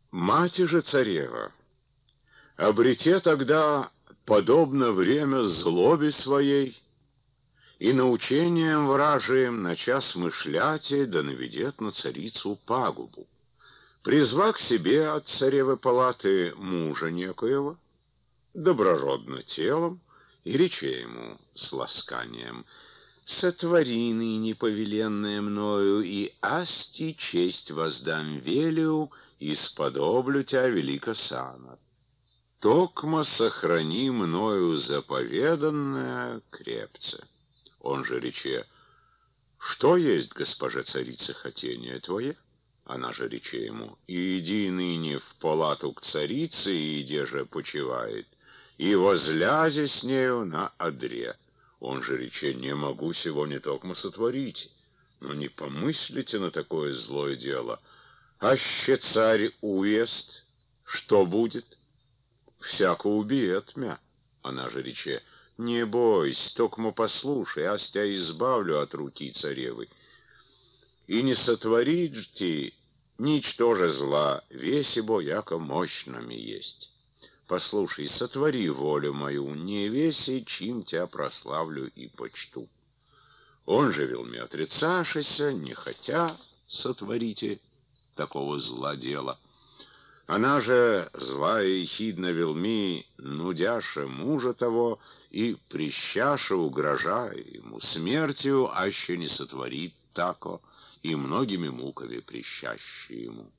Мати же царева, обрете тогда, подобно время злобе своей, и научением вражием нача смышляте, да наведет на царицу пагубу. Призва к себе от царевы палаты мужа некоего, доброродно телом, и рече ему с ласканием: «Сотвори ныне повеленное мною, и асти честь воздам велию, и сподоблю тебя велико сана. Токмо сохрани мною заповеданное крепце». Он же рече: «Что есть, госпожа царица, хотение твое?» Она же рече ему: «Иди ныне в палату к царице, и где же почивает, и возлязи с нею на одре». Он же рече: «Не могу сего не токмо сотворить, но не помыслите на такое злое дело. Аще царь уест, что будет? Всяко убиет мя». Она же рече: «Не бойся, токмо послушай, ась тебя избавлю от руки царевы. И не сотворите ничто же зла, весь ибо яко мощными есть. Послушай, сотвори волю мою, не веси, чим тебя прославлю и почту». Он же велми отрицашися, не хотя сотворите такого зла дела. Она же, злая и хидна велми, нудяша мужа того, и прищаша, угрожая ему смертью, аще не сотворит тако, и многими муками прищаще ему.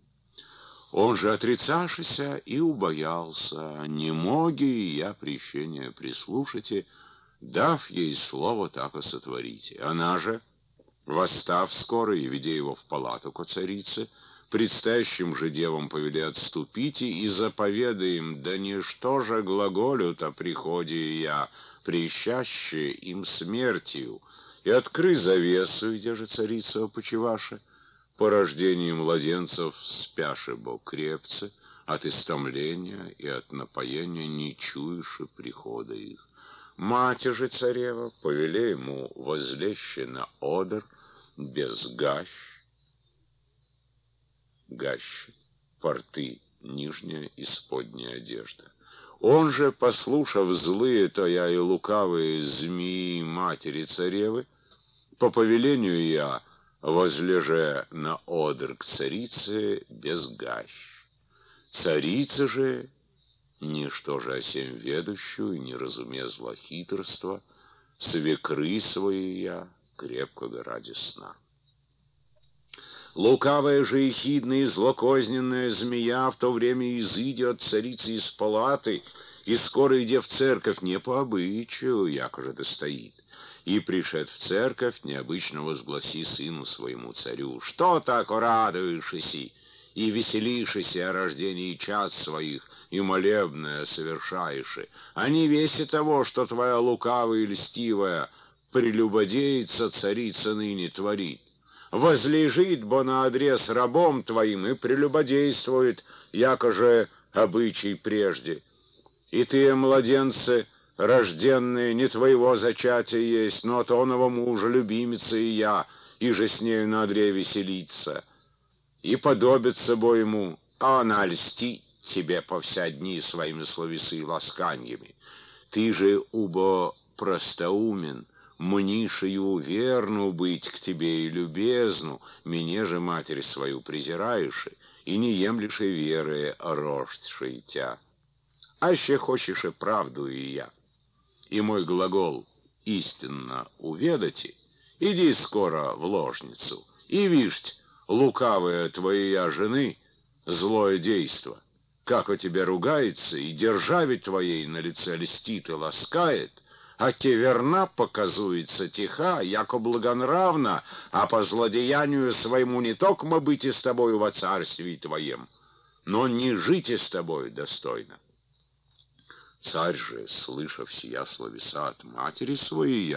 Он же отрицашися и убоялся: «Не моги я прещения прислушайте, дав ей слово тако сотворите». Она же, восстав скоро и ведя его в палату ко царице, предстоящим же девам повели отступите, и заповедай им: «Да ничто же глаголют о приходе я, прищаще им смертью, и откры завесу, где же царица опочиваша, по рождению младенцев спяши бо крепце, от истомления и от напоения не чуешь прихода их». Мати же царева повели ему возлеще на одр без гащ, порты, нижняя и сподняя одежда. Он же, послушав злые, то я и лукавые змеи матери царевы, по повелению я возлеже на одр к царице без гащ. Царица же, ничто же о сем ведущую, не разуме злохитрства, свекры свои я крепко ради сна. Лукавая же и хидная и злокозненная змея в то время изыдя от царицы из палаты, и скоро иде в церковь не по обычаю, яко же достоит, и пришед в церковь, необычно возгласи сыну своему царю: «Что так радуешься и веселишься о рождении час своих, и молебное совершаешь, а не веси того, что твоя лукавая и льстивая прелюбодеица царица ныне творит? Возлежит бо на одре с рабом твоим и прелюбодействует, яко же обычай прежде. И ты, младенцы, рожденные, не твоего зачатия есть, но от оного мужа любимица и я, и же с нею на одре веселиться. И подобится бо ему, а она льстит тебе по вся дни своими словесы и ласканьями. Ты же, убо простоумен, мнишею верну быть к тебе и любезну, мне же матерь свою презираешь, и не емлешь и веры рождшей тя. Аще хочешь и правду и я, и мой глагол истинно уведати, иди скоро в ложницу, и вишь, лукавая твоя жены, злое действо, как о тебе ругается, и державе твоей на лице льстит и ласкает, а те верна показуется тиха, яко благонравна, а по злодеянию своему не токмо быть и с тобою во царстве твоем, но не жить и с тобою достойно». Царь же, слышав сия словеса от матери своей,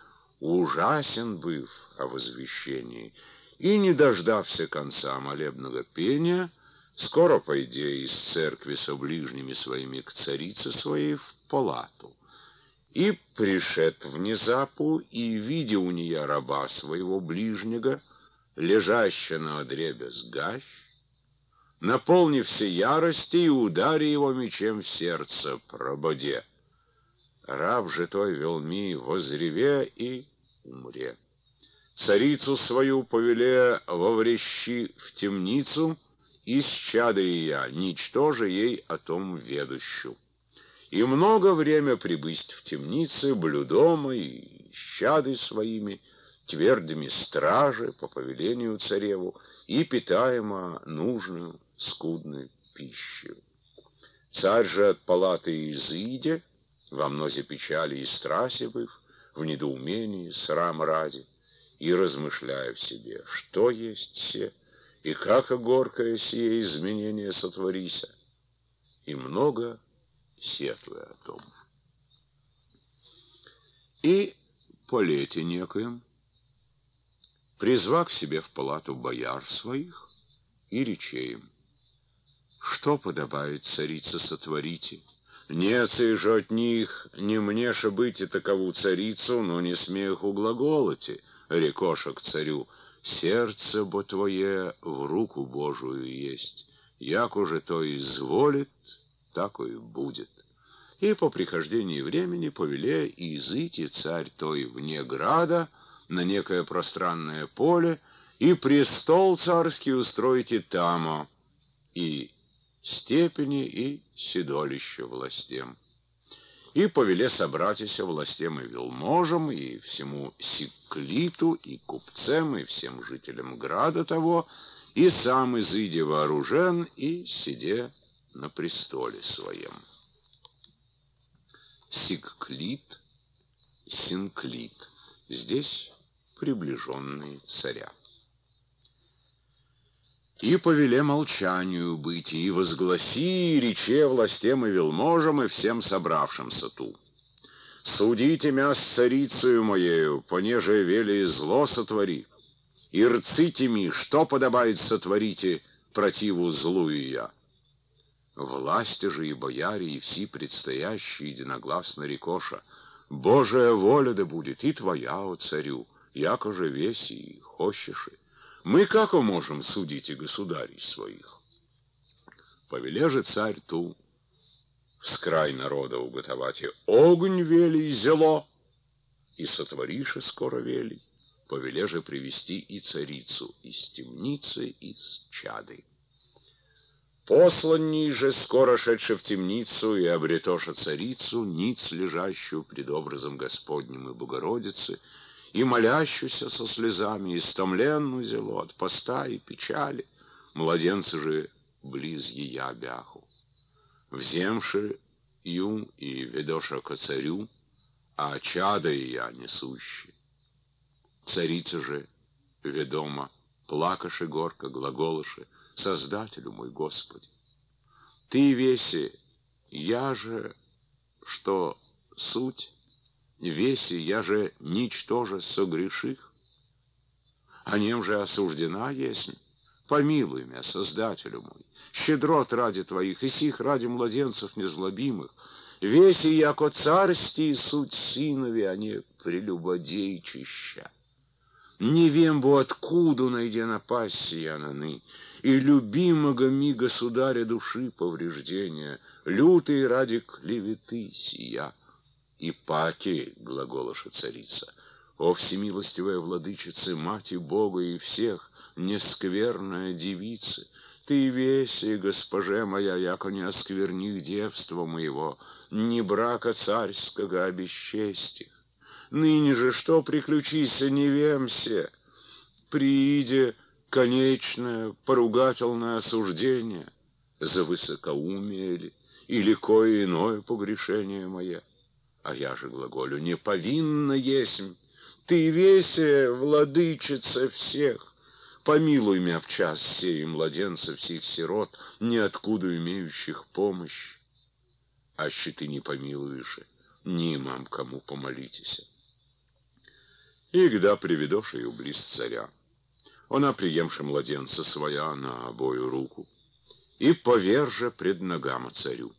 ужасен быв о возвещении, и, не дождався конца молебного пения, скоро пойдя из церкви со ближними своими к царице своей в палату, и пришед внезапу, и, видя у нее раба своего ближнего, лежащего на одре без гащ, наполнився ярости и удари его мечем в сердце, прободе. Раб же той велми возреве и умре. Царицу свою повеле воврещи в темницу, и с чадой я, ничтоже ей о том ведущу. И много время прибысть в темнице, блюдома и щады своими, твердыми стражи по повелению цареву, и питаемо нужную скудную пищу. Царь же от палаты изыдя, во мнозе печали и страси быв, в недоумении, срам ради, и размышляя в себе, что есть се, и как горькое сие изменение сотворися, и много сетуя о том. И по лете некоем, призвав к себе в палату бояр своих, и рече им: что подобает, царица, сотворите? Не сей же от них, не мне же быть и такову царицу, но не смех углаголоти, рекоша к царю: сердце бо твое в руку Божию есть, як уже то изволит, так и будет. И по прихождении времени повеле изыти царь той вне града, на некое пространное поле, и престол царский устроите тамо, и степени, и седалище властем. И повеле собратися властем и велможам, и всему Сиклиту, и купцам, и всем жителям града того, и сам изыде вооружен, и сиде на престоле своем. Сиклит, Синклит, здесь приближенные царя. И повеле молчанию быть, и возгласи, и рече властям и велможам, и всем собравшимся ту: судите мя с царицею моею, понеже вели зло сотвори, и рците ми, что подобает сотворите противу злую я. Власти же и бояре, и все предстоящие единогласно рекоша: Божия воля да будет и твоя, о царю, яко же весь и хощеши. Мы како можем судить и государей своих? Повеле же царь ту вскрай народа уготовать, и огонь вели и зело, и сотворише скоро вели. Повеле же привести и царицу из темницы, из чады. Посланней же, скоро шедши в темницу, и обретоша царицу, ниц лежащую пред образом Господним и Богородицы, и молящуюся со слезами, истомленную зело от поста и печали, младенцы же близ ея бяху. Вземши ю и ведоша ко царю, а чада ея несущи. Царица же, ведома, плакаши горко, глаголаши: Создателю мой Господи, Ты веси, я же, что суть, веси, я же ничтоже согреших, а нем же осуждена есть. Помилуй меня, Создателю мой, щедрот ради Твоих, и сих ради младенцев незлобимых, веси, яко царсти, суть сынови, а не прелюбодейчища. Не вем бо откуда найдя напасть сия наны, и любимого ми государя души повреждения, лютые ради клеветы сия. И паки, глаголаша царица: о всемилостивая владычица, мати Бога и всех, нескверная девица, ты веси, госпоже моя, яко не оскверни девства моего, ни брака царского обесчестих. Ныне же что приключися, не вемся, прииде конечное поругательное осуждение за высокоумие ли, или кое иное погрешение мое. А я же глаголю: не повинна есмь, ты веся, владычица всех, помилуй меня в час сей младенцев всех сирот, ниоткуда имеющих помощь. Аще ты не помилуешь, не имам кому помолитесь. И когда приведешь ее близ царя, она, приемши младенца своя на обою руку, и поверже пред ногам царю.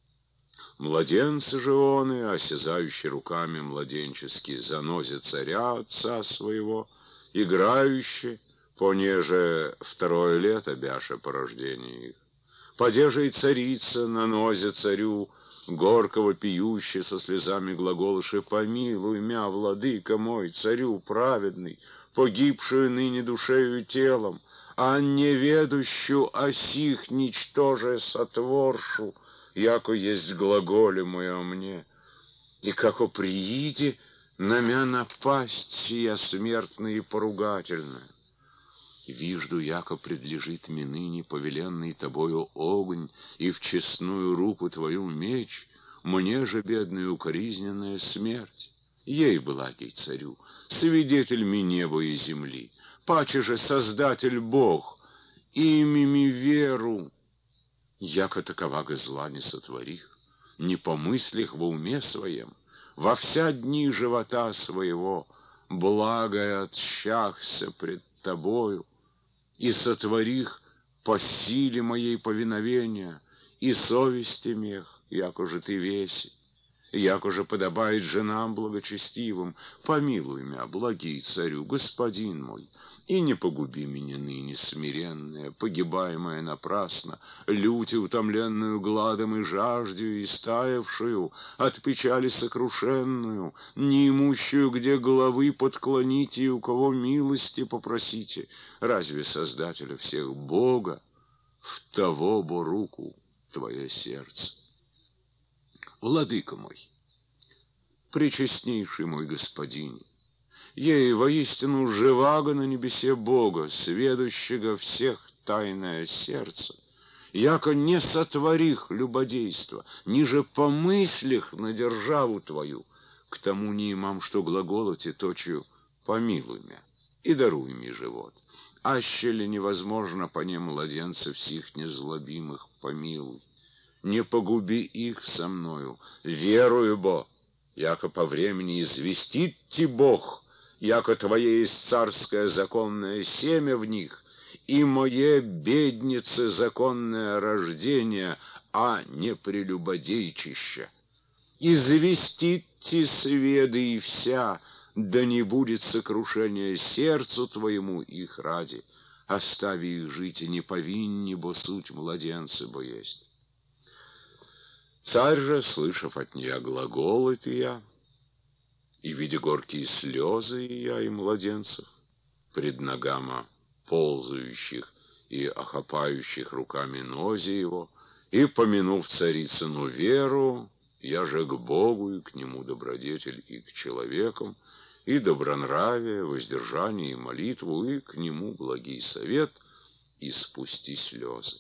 Младенцы же он, и осязающий руками младенчески, занозе царя отца своего, играющий, понеже 2 лето бяше по рождении их. Падеже и царица на нозе царю, горького пьющий со слезами глаголыши: «Помилуй мя, владыка мой, царю праведный, погибшую ныне душею и телом, а неведущую о сих ничтоже сотворшу, яко есть глаголе мое мне. И како прииде на мя напасть сия смертная и поругательная. Вижду, яко предлежит мне ныне повеленный тобою огонь, и в честную руку твою меч, мне же, бедная, укоризненная смерть. Ей благий царю, свидетель ми неба и земли, паче же Создатель Бог, имями веру, яко таковага зла не сотворих, не помыслих во уме своем, во вся дни живота своего, благое отщахся пред тобою, и сотворих по силе моей повиновения, и совести мех, яко же ты веси, яко же подобает женам благочестивым. Помилуй мя, благий царю, господин мой, и не погуби меня ныне смиренная, погибаемая напрасно, лютью утомленную гладом и жаждью, истаявшую, от печали сокрушенную, неимущую, где головы подклоните и у кого милости попросите. Разве Создателя всех Бога в того бо руку твое сердце? Владыка мой, пречестнейший мой господин, ей воистину живаго на небесе Бога, сведущего всех тайное сердце, яко не сотворих любодейства, ниже помыслих на державу твою, к тому не имам, что глаголоте точию помилуй мя и даруй ми живот. Аще ли невозможно по ним младенцев сих незлобимых помилуй. Не погуби их со мною, верую бо, яко по времени известит ти Бог, яко твое есть царское законное семя в них, и мое беднице законное рождение, а не прелюбодейчище. Известит ти сведы и вся, да не будет сокрушения сердцу твоему их ради, остави их жить, и не повинни, бо суть младенцы бо есть». Царь же, слышав от нее глаголы я, и видя горькие слезы я и младенцев, пред ногама ползающих и охапающих руками нози его, и, помянув царицыну веру, я же к Богу и к нему добродетель и к человекам, и добронравие, воздержание и молитву, и к нему благий совет, и спусти слезы.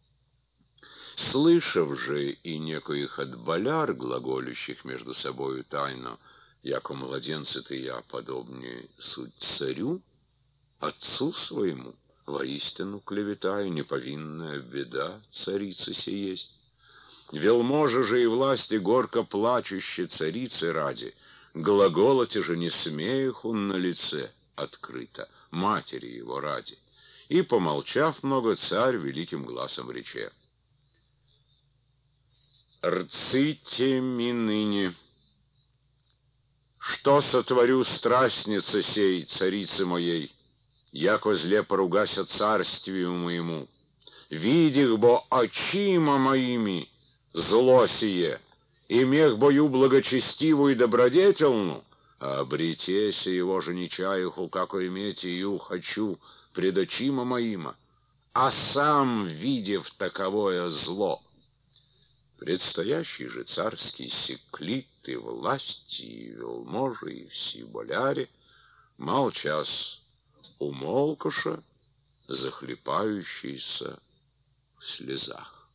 Слышав же и некоих от боляр, глаголющих между собою тайно, яко младенцы-то я подобнее суть царю, отцу своему, воистину клеветаю, неповинная беда царицы сей есть. Велможи же и власти горько плачущие царицы ради, глаголоте же не смеях он на лице открыто, матери его ради. И, помолчав много, царь великим гласом рече: «Рците ми ныне, что сотворю страстница сей, царицы моей, яко зле поругася царствию моему, видих бо очима моими зло сие, и мех бою благочестивую и добродетельну, а обретеся его же нечаиху, како иметь ее хочу пред очима моима, а сам, видев таковое зло». Предстоящий же царский секлит и власти, и велможи, и все боляре, молчас умолкоша, захлепающийся в слезах.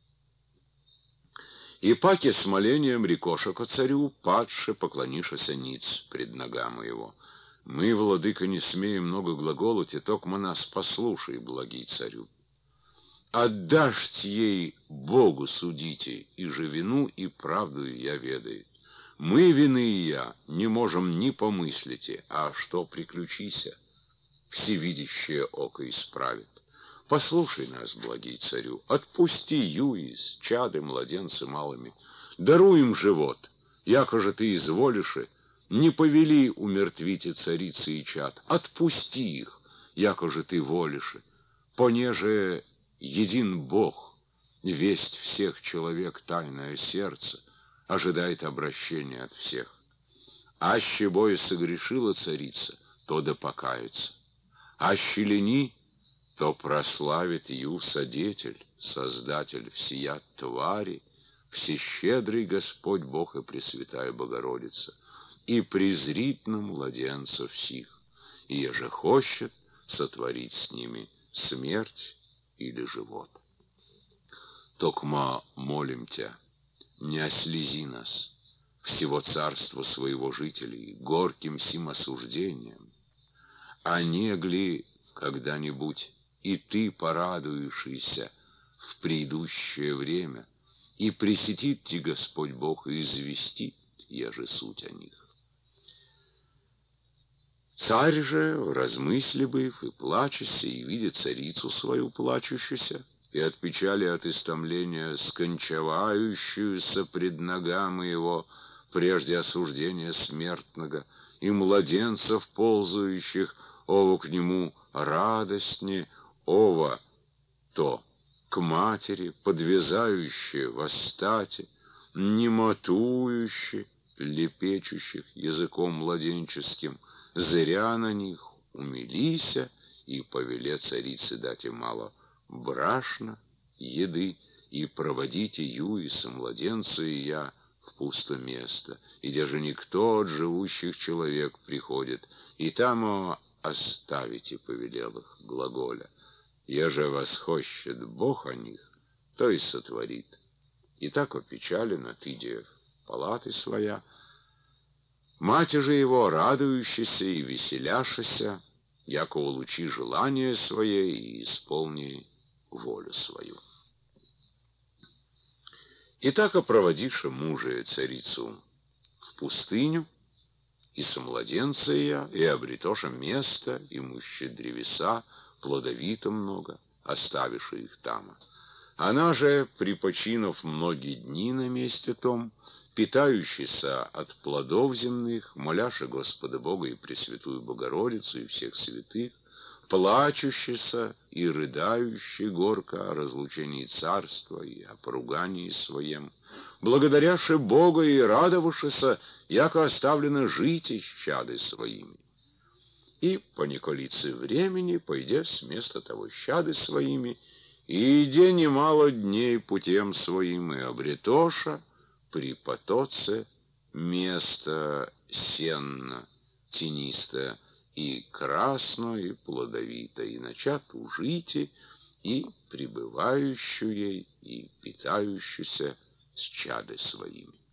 И паки с молением рекоша ко царю, падше поклонишася ниц пред ногам его: «Мы, владыка, не смеем много глаголать, и токмо нас послушай, благий царю. Отдашь ей Богу судите, и же вину и правду я ведает. Мы вины и я не можем ни помыслите, а что приключися, всевидящее око исправит. Послушай нас, благий царю, отпусти Юи с чады младенцы малыми, даруй им живот, яко же ты изволишь, не повели умертвите царицы и чад, отпусти их, яко же ты волише, понеже един Бог, весть всех человек тайное сердце, ожидает обращения от всех. Аще бой согрешила царица, то да покается. Аще лени, то прославит ю Содетель, Создатель всея твари, всещедрый Господь Бог и Пресвятая Богородица, и презрит на младенцев сих, и еже хочет сотворить с ними смерть или живот. Токма молим Тя, не ослези нас, всего царства своего жителей, горьким сим осуждением, а негли когда-нибудь и ты порадуешься в придущее время, и пресетит ти Господь Бог и известит, еже суть о них. Царь же, в размысле быв и плачася, и видя царицу свою плачущуся, и от печали, от истомления скончавающуюся пред ногами его, прежде осуждения смертного, и младенцев ползающих, ово к нему радостне, ово то к матери, подвязающие восстати, немотующие, лепечущих языком младенческим, зря на них умилися, и повеле царице дать им мало брашна, еды, и проводите ю и со младенцу и я в пусто место, и где же никто от живущих человек приходит, и там оставите, повелел их, глаголя. Еже восхощет Бог о них, то и сотворит. И так опечален, отыдя в палаты своя. Мать же его, радующаяся и веселяшася, яко улучи желание свое и исполни волю свою. И так опроводиша мужа и царицу в пустыню, и со младенца я, и обретоша место, и муще древеса, плодовито много, оставивши их там. Она же, припочинув многие дни на месте том, питающийся от плодов земных, моляша Господа Бога и Пресвятую Богородицу и всех святых, плачущийся и рыдающий горько о разлучении царства и о поругании своем, благодаряши Бога и радовавшися, яко оставлено жить с чады своими. И по неколице времени, пойдя с места того чады своими, и иде немало дней путем своим, и обретоша при потоце место сенно, тенисто, и красно, и плодовито, и начат ужите, и пребывающую ей, и питающуюся с чады своими.